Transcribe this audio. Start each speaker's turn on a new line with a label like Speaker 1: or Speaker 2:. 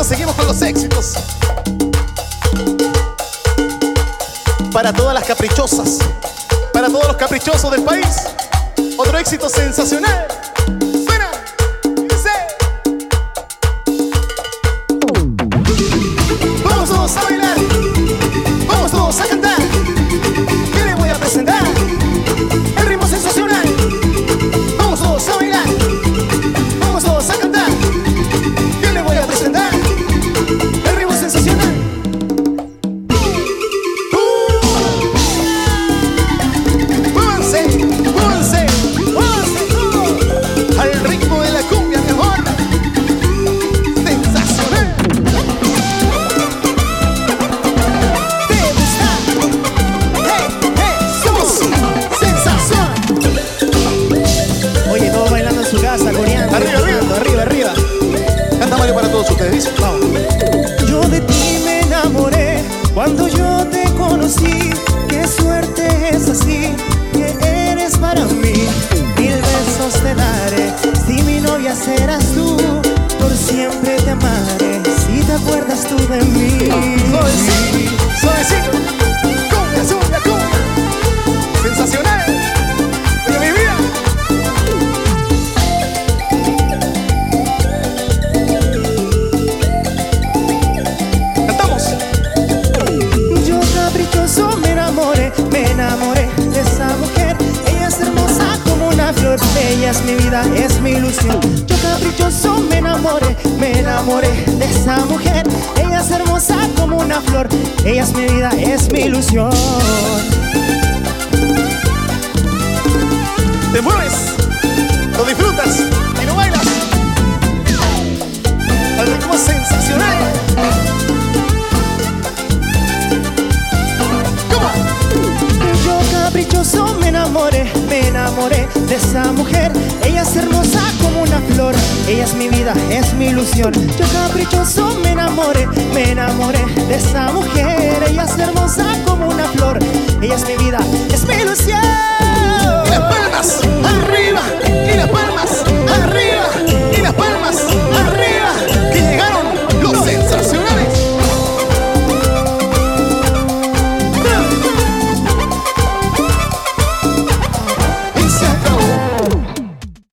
Speaker 1: seguimos con los éxitos. Para todas las caprichosas, para todos los caprichosos del país, otro éxito sensacional. Suena y dice: vamos todos a bailar, vamos todos a cantar. ¿Qué le voy a presentar? El ritmo sensacional. Vamos todos a bailar, vamos todos a cantar. ¿Qué le voy a presentar? El ritmo sensacional. Al ritmo de la cumbia, mi amor. Sensacional. ¿Te gusta? Somos sensación.
Speaker 2: Oye, todos bailando en su casa, coreando.
Speaker 1: Arriba, arriba,
Speaker 2: arriba, arriba.
Speaker 1: Canta Mario para todos ustedes, dice. Vamos.
Speaker 2: Yo de ti me enamoré cuando yo te conocí. Qué suerte es así, que eres para mí. 1000 besos te daré, si mi novia serás tú. Por siempre te amaré, si te acuerdas tú de mí.
Speaker 1: Suavecito, suavecito. Cumbia, cumbia, cumbia. Sensacional. De mi vida. Cantamos.
Speaker 2: Yo caprichoso me enamoré de esa mujer. Ella es hermosa como una flor, ella es mi vida, es mi ilusión. Yo caprichoso me enamoré de esa mujer. Ella es hermosa como una flor, ella es mi vida, es mi ilusión.
Speaker 1: Te mueves, lo disfrutas y lo bailas. Al ritmo sensacional.
Speaker 2: Yo caprichoso me enamoré de esa mujer. Ella es hermosa como una flor, ella es mi vida, es mi ilusión. Yo caprichoso me enamoré de esa mujer.